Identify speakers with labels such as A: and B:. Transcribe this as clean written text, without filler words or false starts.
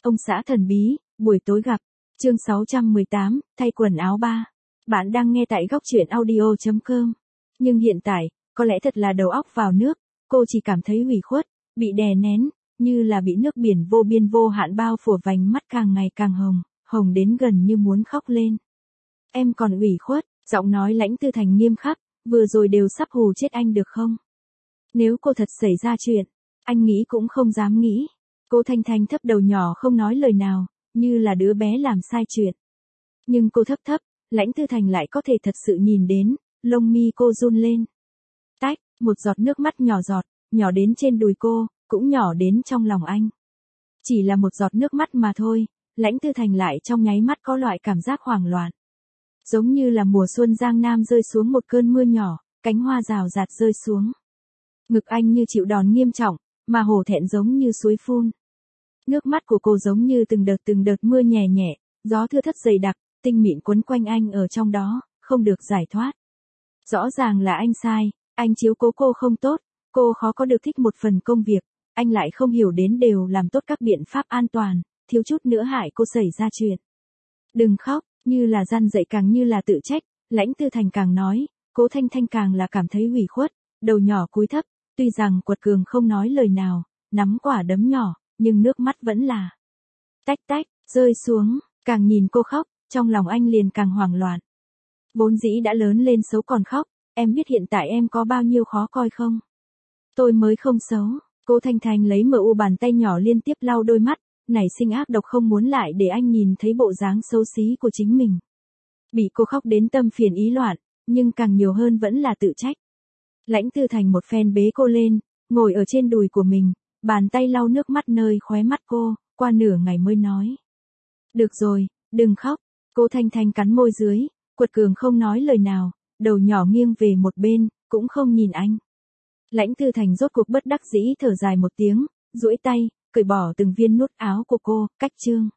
A: Ông xã thần bí, buổi tối gặp. Chương 618, thay quần áo 3. Bạn đang nghe tại góc truyện audio.com. Nhưng hiện tại, có lẽ thật là đầu óc vào nước, cô chỉ cảm thấy ủy khuất, bị đè nén, như là bị nước biển vô biên vô hạn bao phủ, vành mắt càng ngày càng hồng, hồng đến gần như muốn khóc lên. Em còn ủy khuất, giọng nói Lãnh Tư Thành nghiêm khắc, vừa rồi đều sắp hù chết anh được không? Nếu cô thật xảy ra chuyện, anh nghĩ cũng không dám nghĩ. Cô Thanh Thanh thấp đầu nhỏ không nói lời nào, như là đứa bé làm sai chuyện. Nhưng cô thấp thấp, Lãnh Tư Thành lại có thể thật sự nhìn đến, lông mi cô run lên. Tách, một giọt nước mắt nhỏ giọt, nhỏ đến trên đùi cô, cũng nhỏ đến trong lòng anh. Chỉ là một giọt nước mắt mà thôi, Lãnh Tư Thành lại trong nháy mắt có loại cảm giác hoảng loạn. Giống như là mùa xuân Giang Nam rơi xuống một cơn mưa nhỏ, cánh hoa rào rạt rơi xuống. Ngực anh như chịu đòn nghiêm trọng, mà hổ thẹn giống như suối phun. Nước mắt của cô giống như từng đợt mưa nhẹ nhẹ, gió thưa thớt dày đặc, tinh mịn quấn quanh anh ở trong đó, không được giải thoát. Rõ ràng là anh sai, anh chiếu cố cô không tốt, cô khó có được thích một phần công việc, anh lại không hiểu đến đều làm tốt các biện pháp an toàn, thiếu chút nữa hại cô xảy ra chuyện. Đừng khóc, như là răn dạy càng như là tự trách, Lãnh Tư Thành càng nói, Cố Thanh Thanh càng là cảm thấy ủy khuất, đầu nhỏ cúi thấp, tuy rằng quật cường không nói lời nào, nắm quả đấm nhỏ, nhưng nước mắt vẫn là tách tách, rơi xuống, càng nhìn cô khóc, trong lòng anh liền càng hoảng loạn. Vốn dĩ đã lớn lên xấu còn khóc, em biết hiện tại em có bao nhiêu khó coi không? Tôi mới không xấu, Cố Thanh Thanh lấy mu bàn tay nhỏ liên tiếp lau đôi mắt, nảy sinh ác độc không muốn lại để anh nhìn thấy bộ dáng xấu xí của chính mình. Bị cô khóc đến tâm phiền ý loạn, nhưng càng nhiều hơn vẫn là tự trách. Lãnh Tư Thành một phen bế cô lên, ngồi ở trên đùi của mình, bàn tay lau nước mắt nơi khóe mắt cô, qua nửa ngày mới nói. Được rồi, đừng khóc. Cố Thanh Thanh cắn môi dưới, quật cường không nói lời nào, đầu nhỏ nghiêng về một bên, cũng không nhìn anh. Lãnh Tư Thành rốt cuộc bất đắc dĩ thở dài một tiếng, duỗi tay, cởi bỏ từng viên nút áo của cô, cách chương.